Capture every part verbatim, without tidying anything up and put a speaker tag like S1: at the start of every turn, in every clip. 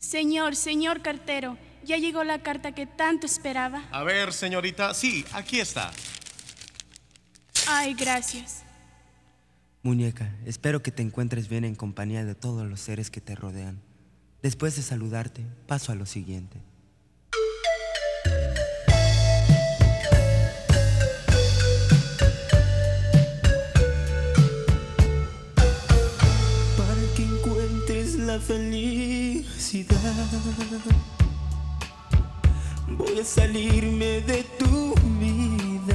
S1: Señor, señor cartero, ya llegó la carta que tanto esperaba.
S2: A ver, señorita, sí, aquí está.
S1: Ay, gracias.
S3: Muñeca, espero que te encuentres bien en compañía de todos los seres que te rodean. Después de saludarte, paso a lo siguiente.
S4: Para que encuentres la felicidad, voy a salirme de tu vida.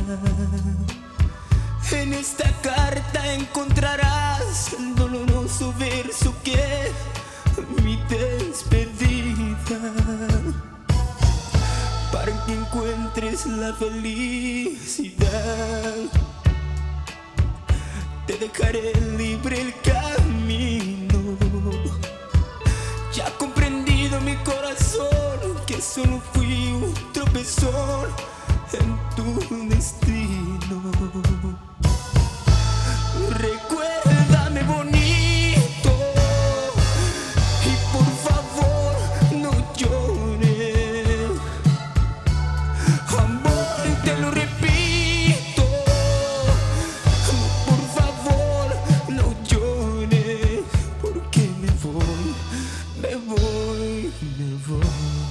S4: En esta carta encontrarás el doloroso verso que es mi despedida. Para que encuentres la felicidad, te dejaré libre el camino. Ya ha comprendido mi corazón que solo fui un tropezón en tu destino. Recuérdame bonito y por favor no llores. Amor, te lo repito, por favor no llores, porque me voy, me voy, me voy.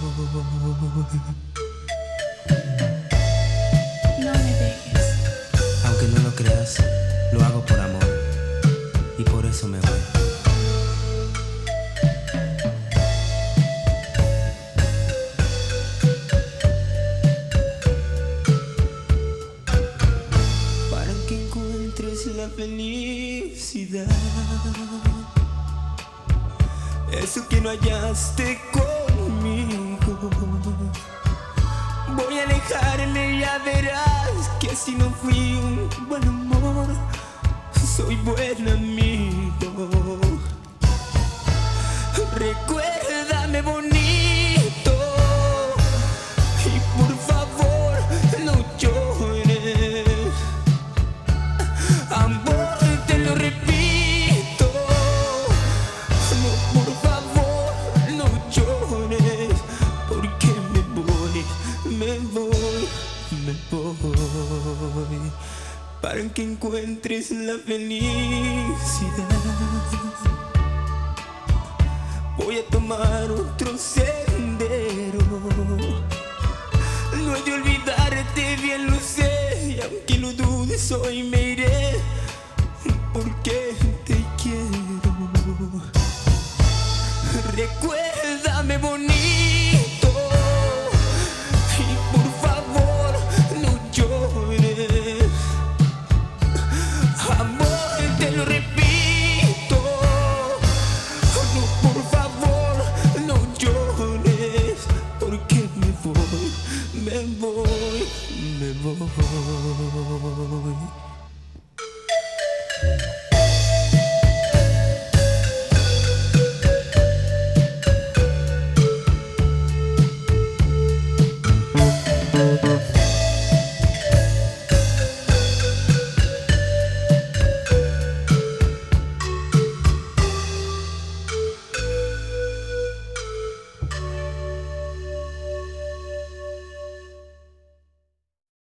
S1: No me dejes.
S3: Aunque no lo creas, lo hago por amor y por eso me voy.
S4: Para que encuentres la felicidad, eso que no hallaste conmigo, voy a alejarme y ya verás que si no fui un buen amor, soy buen amigo. Recuérdame bonito y por favor no llores. Amor, te lo repito, no, por favor no llores, porque me voy, me voy, me voy. Para que encuentres la felicidad, voy a tomar otro sendero. No he de olvidarte, bien lo sé, y aunque lo dudes hoy me iré, porque te quiero. Recuérdame bonito